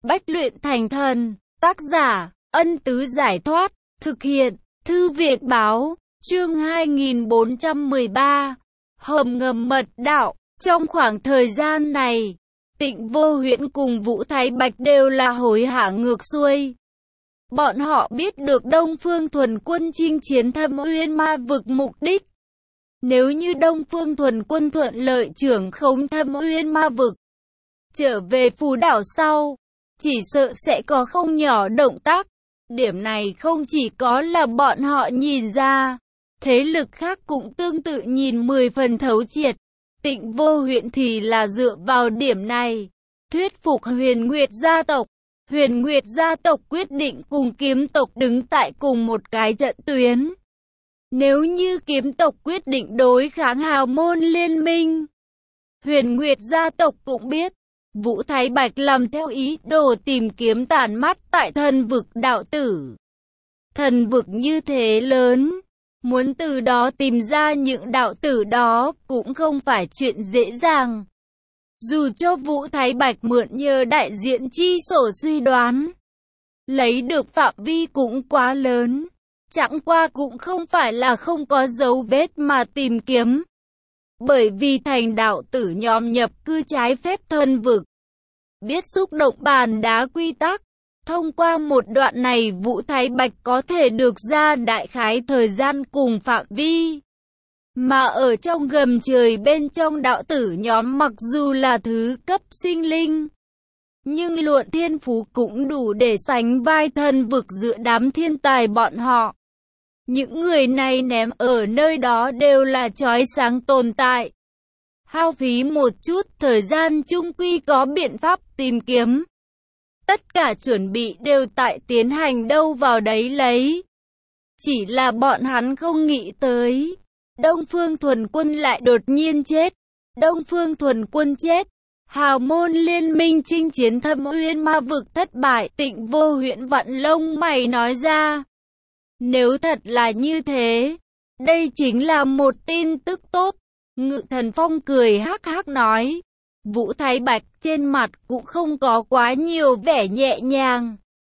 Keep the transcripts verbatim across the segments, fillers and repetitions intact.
Bách luyện thành thần. Tác giả, Ân Tứ Giải Thoát. Thực hiện, Thư viện Báo. Chương hai nghìn bốn trăm mười ba. Hầm ngầm mật đạo. Trong khoảng thời gian này, Tịnh Vô Huyễn cùng Vũ Thái Bạch đều là hối hả ngược xuôi. Bọn họ biết được Đông Phương Thuần Quân chinh chiến Thâm Uyên Ma Vực mục đích. Nếu như Đông Phương Thuần Quân thuận lợi trưởng khống Thâm Uyên Ma Vực, trở về Phù Đảo sau, chỉ sợ sẽ có không nhỏ động tác. Điểm này không chỉ có là bọn họ nhìn ra, thế lực khác cũng tương tự nhìn mười phần thấu triệt. Tịnh Vô Huyễn thì là dựa vào điểm này, thuyết phục Huyền Nguyệt gia tộc. Huyền Nguyệt gia tộc quyết định cùng Kiếm tộc đứng tại cùng một cái trận tuyến. Nếu như Kiếm tộc quyết định đối kháng Hào Môn Liên Minh, Huyền Nguyệt gia tộc cũng biết, Vũ Thái Bạch làm theo ý đồ tìm kiếm tàn mắt tại thần vực đạo tử. Thần vực như thế lớn, muốn từ đó tìm ra những đạo tử đó cũng không phải chuyện dễ dàng. Dù cho Vũ Thái Bạch mượn nhờ đại diện chi sổ suy đoán, lấy được phạm vi cũng quá lớn, chẳng qua cũng không phải là không có dấu vết mà tìm kiếm. Bởi vì thành đạo tử nhóm nhập cư trái phép thần vực, biết xúc động bàn đá quy tắc. Thông qua một đoạn này Vũ Thái Bạch có thể được ra đại khái thời gian cùng phạm vi. Mà ở trong gầm trời bên trong đạo tử nhóm mặc dù là thứ cấp sinh linh, nhưng luận thiên phú cũng đủ để sánh vai thần vực giữa đám thiên tài bọn họ. Những người này ném ở nơi đó đều là chói sáng tồn tại. Hao phí một chút thời gian chung quy có biện pháp tìm kiếm. Tất cả chuẩn bị đều tại tiến hành đâu vào đấy lấy. Chỉ là bọn hắn không nghĩ tới, Đông Phương Thuần Quân lại đột nhiên chết. Đông Phương Thuần Quân chết, Hào Môn Liên Minh chinh chiến Thâm Uyên Ma Vực thất bại. Tịnh Vô Huyễn vặn lông mày nói ra. Nếu thật là như thế, đây chính là một tin tức tốt. Ngự Thần Phong cười hắc hắc nói. Vũ Thái Bạch trên mặt cũng không có quá nhiều vẻ nhẹ nhàng.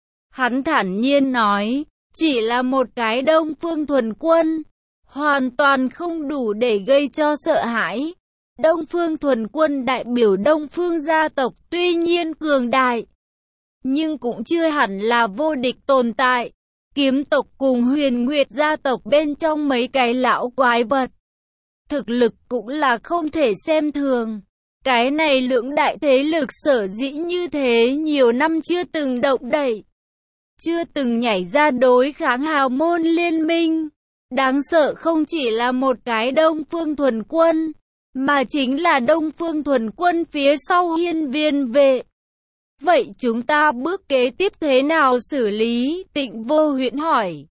Hắn thản nhiên nói, chỉ là một cái Đông Phương Thuần Quân, hoàn toàn không đủ để gây cho sợ hãi. Đông Phương Thuần Quân đại biểu Đông Phương gia tộc tuy nhiên cường đại, nhưng cũng chưa hẳn là vô địch tồn tại. Kiếm tộc cùng Huyền Nguyệt gia tộc bên trong mấy cái lão quái vật, thực lực cũng là không thể xem thường. Cái này lưỡng đại thế lực sở dĩ như thế nhiều năm chưa từng động đậy, chưa từng nhảy ra đối kháng Hào Môn Liên Minh. Đáng sợ không chỉ là một cái Đông Phương Thuần Quân, mà chính là Đông Phương Thuần Quân phía sau Hiên Viên vệ. Vậy chúng ta bước kế tiếp thế nào xử lý? Tịnh Vô Huyễn hỏi.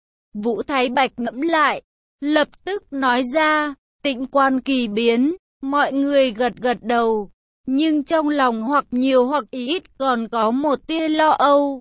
Vũ Thái Bạch ngẫm lại, lập tức nói ra, Tịnh quan kỳ biến. Mọi người gật gật đầu, nhưng trong lòng hoặc nhiều hoặc ít còn có một tia lo âu.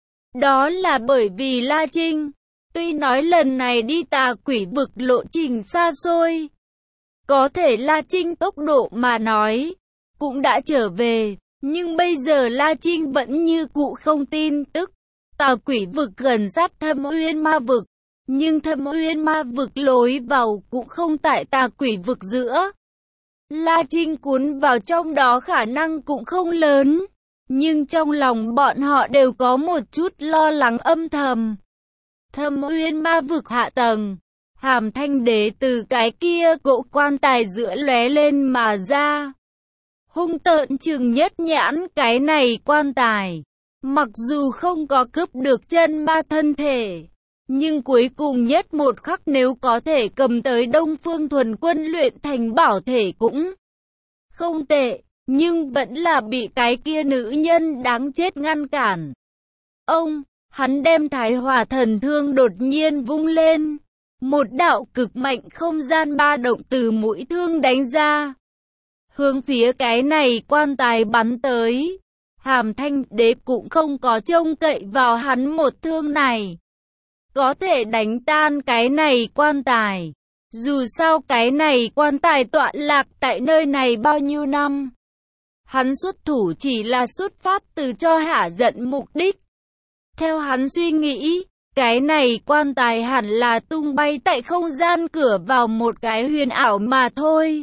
Đó là bởi vì La Trinh, tuy nói lần này đi Tà Quỷ Vực lộ trình xa xôi, có thể La Trinh tốc độ mà nói, cũng đã trở về, nhưng bây giờ La Trinh vẫn như cũ không tin tức. Tà Quỷ Vực gần sát Thâm Uyên Ma Vực, nhưng Thâm Uyên Ma Vực lối vào cũng không tại Tà Quỷ Vực giữa. La Trinh cuốn vào trong đó khả năng cũng không lớn, nhưng trong lòng bọn họ đều có một chút lo lắng âm thầm. Thâm Uyên Ma Vực hạ tầng, Hàm Thanh Đế từ cái kia gỗ quan tài giữa lóe lên mà ra. Hung tợn chừng nhất nhãn cái này quan tài, mặc dù không có cướp được chân ma thân thể, nhưng cuối cùng nhất một khắc nếu có thể cầm tới Đông Phương Thuần Quân luyện thành bảo thể cũng không tệ, nhưng vẫn là bị cái kia nữ nhân đáng chết ngăn cản. Ông, hắn đem Thái Hỏa Thần Thương đột nhiên vung lên, một đạo cực mạnh không gian ba động từ mũi thương đánh ra, hướng phía cái này quan tài bắn tới. Hàm Thanh Đế cũng không có trông cậy vào hắn một thương này có thể đánh tan cái này quan tài. Dù sao cái này quan tài tọa lạc tại nơi này bao nhiêu năm, Hắn xuất thủ chỉ là xuất phát từ cho hả giận mục đích. Theo hắn suy nghĩ, cái này quan tài hẳn là tung bay tại không gian cửa vào một cái huyền ảo mà thôi.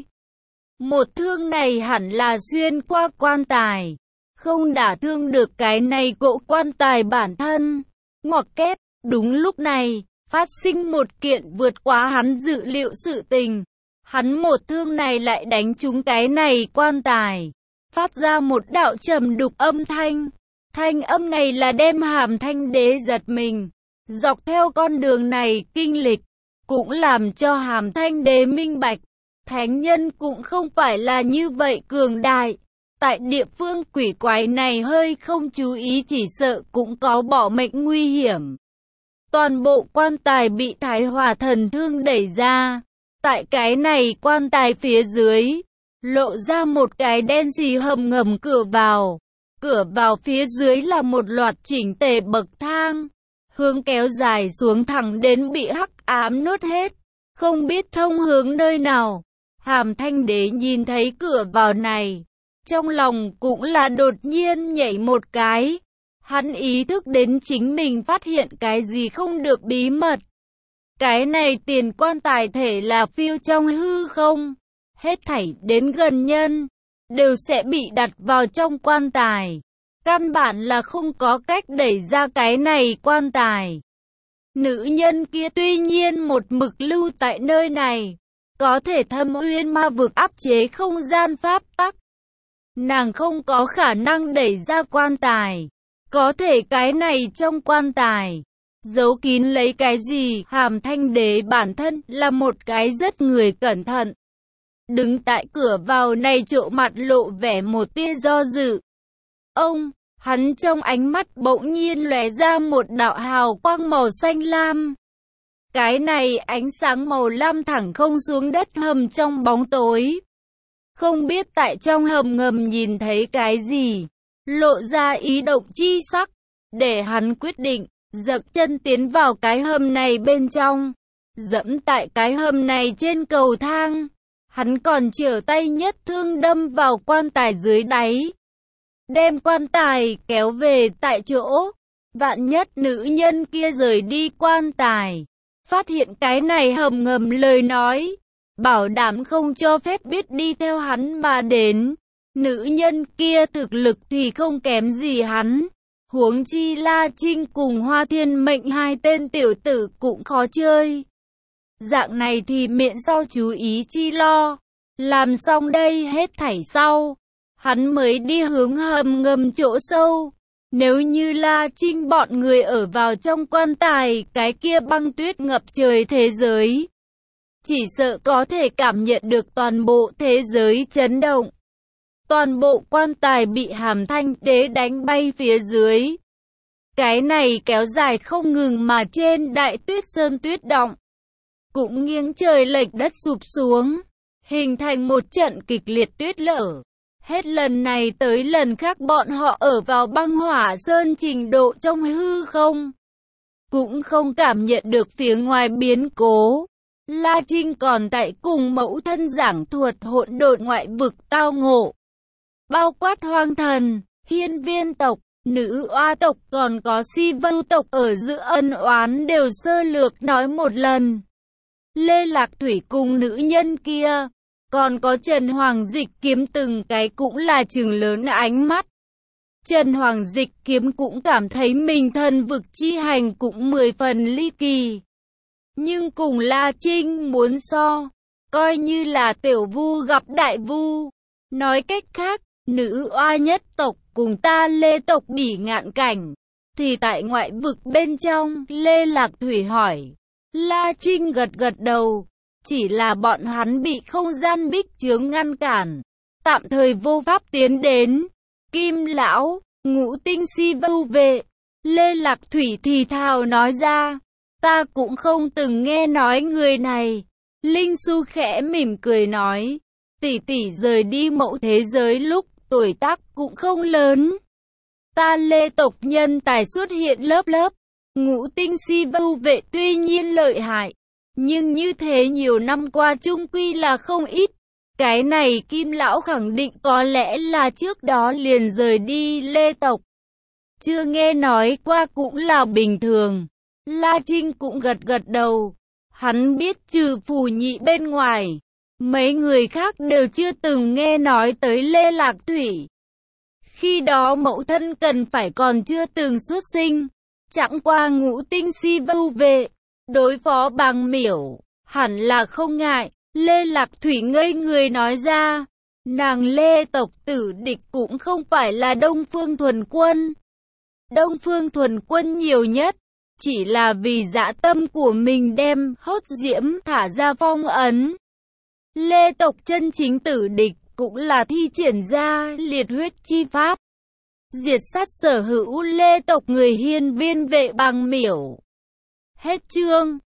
Một thương này hẳn là xuyên qua quan tài, không đả thương được cái này cỗ quan tài bản thân. Ngoặc kép, đúng lúc này, phát sinh một kiện vượt quá hắn dự liệu sự tình. Hắn một thương này lại đánh trúng cái này quan tài, phát ra một đạo trầm đục âm thanh. Thanh âm này là đem Hàm Thanh Đế giật mình. Dọc theo con đường này kinh lịch, cũng làm cho Hàm Thanh Đế minh bạch, thánh nhân cũng không phải là như vậy cường đại. Tại địa phương quỷ quái này hơi không chú ý chỉ sợ cũng có bỏ mệnh nguy hiểm. Toàn bộ quan tài bị Thái Hỏa Thần Thương đẩy ra. Tại cái này quan tài phía dưới, lộ ra một cái đen xì hầm ngầm cửa vào. Cửa vào phía dưới là một loạt chỉnh tề bậc thang, hướng kéo dài xuống thẳng đến bị hắc ám nuốt hết, không biết thông hướng nơi nào. Hàm Thanh Đế nhìn thấy cửa vào này, trong lòng cũng là đột nhiên nhảy một cái. Hắn ý thức đến chính mình phát hiện cái gì không được bí mật. Cái này tiền quan tài thể là phiêu trong hư không, hết thảy đến gần nhân đều sẽ bị đặt vào trong quan tài. Căn bản là không có cách đẩy ra cái này quan tài. Nữ nhân kia tuy nhiên một mực lưu tại nơi này, có thể thâm uyên ma vực áp chế không gian pháp tắc. Nàng không có khả năng đẩy ra quan tài. Có thể cái này trong quan tài, giấu kín lấy cái gì? Hàm Thanh Đế bản thân là một cái rất người cẩn thận. Đứng tại cửa vào này trộ mặt lộ vẻ một tia do dự. Ông, hắn trong ánh mắt bỗng nhiên lóe ra một đạo hào quang màu xanh lam. Cái này ánh sáng màu lam thẳng không xuống đất hầm trong bóng tối. Không biết tại trong hầm ngầm nhìn thấy cái gì, lộ ra ý động chi sắc, để hắn quyết định, dậm chân tiến vào cái hầm này bên trong. Dẫm tại cái hầm này trên cầu thang, hắn còn trở tay nhất thương đâm vào quan tài dưới đáy. Đem quan tài kéo về tại chỗ, vạn nhất nữ nhân kia rời đi quan tài, phát hiện cái này hầm ngầm lời nói, bảo đảm không cho phép biết đi theo hắn mà đến. Nữ nhân kia thực lực thì không kém gì hắn, huống chi La Trinh cùng Hoa Thiên Mệnh hai tên tiểu tử cũng khó chơi. Dạng này thì miễn sao chú ý chi lo. Làm xong đây hết thảy sau, hắn mới đi hướng hầm ngầm chỗ sâu. Nếu như La Trinh bọn người ở vào trong quan tài, cái kia băng tuyết ngập trời thế giới, chỉ sợ có thể cảm nhận được toàn bộ thế giới chấn động. Toàn bộ quan tài bị Hàm Thanh Đế đánh bay phía dưới. Cái này kéo dài không ngừng mà trên đại tuyết sơn tuyết động, cũng nghiêng trời lệch đất sụp xuống, hình thành một trận kịch liệt tuyết lở. Hết lần này tới lần khác bọn họ ở vào băng hỏa sơn trình độ trong hư không, cũng không cảm nhận được phía ngoài biến cố. La Trinh còn tại cùng mẫu thân giảng thuật hỗn độn ngoại vực tao ngộ, bao quát hoang thần, hiên viên tộc, nữ oa tộc còn có si vưu tộc ở giữa ân oán đều sơ lược nói một lần. Lê Lạc Thủy cùng nữ nhân kia, còn có Trần Hoàng Dịch Kiếm từng cái cũng là trừng lớn ánh mắt. Trần Hoàng Dịch Kiếm cũng cảm thấy mình thần vực chi hành cũng mười phần ly kỳ. Nhưng cùng La Trinh muốn so, coi như là tiểu vu gặp đại vu. Nói cách khác, nữ oa nhất tộc cùng ta Lê tộc bỉ ngạn cảnh, thì tại ngoại vực bên trong. Lê Lạc Thủy hỏi. La Trinh gật gật đầu. Chỉ là bọn hắn bị không gian bích chướng ngăn cản, tạm thời vô pháp tiến đến. Kim lão, ngũ tinh si vưu vệ. Lê Lạc Thủy thì thào nói ra. Ta cũng không từng nghe nói người này. Linh Su khẽ mỉm cười nói. Tỷ tỷ rời đi mẫu thế giới lúc tuổi tác cũng không lớn. Ta Lê tộc nhân tài xuất hiện lớp lớp. Ngũ tinh si vưu vệ tuy nhiên lợi hại, nhưng như thế nhiều năm qua chung quy là không ít. Cái này Kim Lão khẳng định có lẽ là trước đó liền rời đi Lê tộc. Chưa nghe nói qua cũng là bình thường. La Trinh cũng gật gật đầu. Hắn biết trừ Phù Nhị bên ngoài, mấy người khác đều chưa từng nghe nói tới Lê Lạc Thủy. Khi đó mẫu thân cần phải còn chưa từng xuất sinh. Chẳng qua ngũ tinh si vưu vệ, đối phó Bàng Miểu, hẳn là không ngại. Lê Lạc Thủy ngây người nói ra, nàng Lê tộc tử địch cũng không phải là Đông Phương Thuần Quân. Đông Phương Thuần Quân nhiều nhất, chỉ là vì dã tâm của mình đem hốt diễm thả ra phong ấn. Lê tộc chân chính tử địch cũng là thi triển ra liệt huyết chi pháp, diệt sát sở hữu Lê tộc người hiên viên vệ Bàng Miểu. Hết chương.